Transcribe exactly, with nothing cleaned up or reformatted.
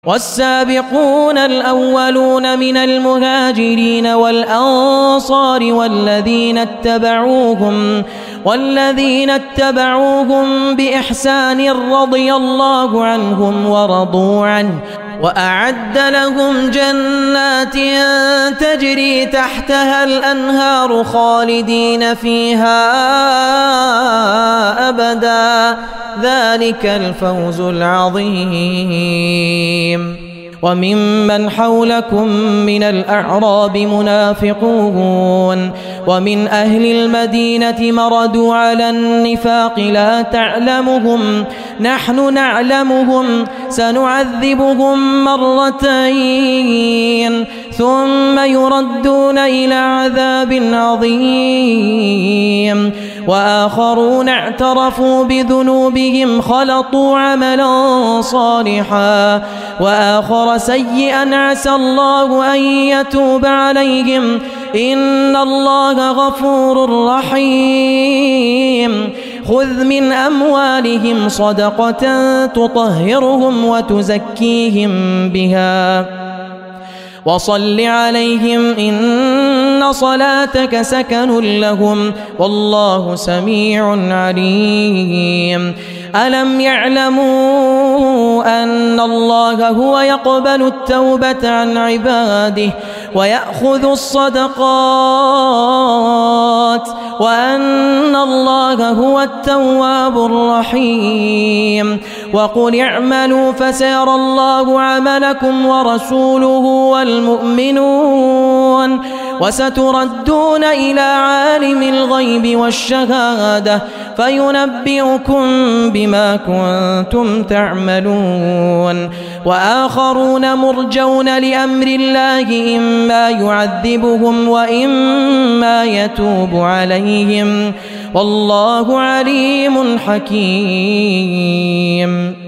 والسابقون الأولون من المهاجرين والأنصار والذين اتبعوهم والذين اتبعوهم بإحسان رضي الله عنهم ورضوا عنه وأعد لهم جنات تجري تحتها الأنهار خالدين فيها أبدا ذلك الفوز العظيم. وممن حولكم من الأعراب منافقون ومن أهل المدينة مردوا على النفاق لا تعلمهم نحن نعلمهم سنعذبهم مرتين ثم يردون إلى عذاب عظيم وآخرون اعترفوا بذنوبهم خلطوا عملا صالحا وآخر سيئا عسى الله أن يتوب عليهم إن الله غفور رحيم. خذ من أموالهم صدقة تطهرهم وتزكيهم بها وصل عليهم إن صلاتك سكن لهم والله سميع عليم. ألم يعلموا أن الله هو يقبل التوبة عن عباده ويأخذ الصدقات وأن الله هو التواب الرحيم. وقل اعملوا فسيرى الله عملكم ورسوله والمؤمنون وستردون إلى عالم الغيب والشهادة فينبئكم بما كنتم تعملون. وآخرون مرجون لأمر الله إما يعذبهم وإما يتوب عليهم والله عليم حكيم.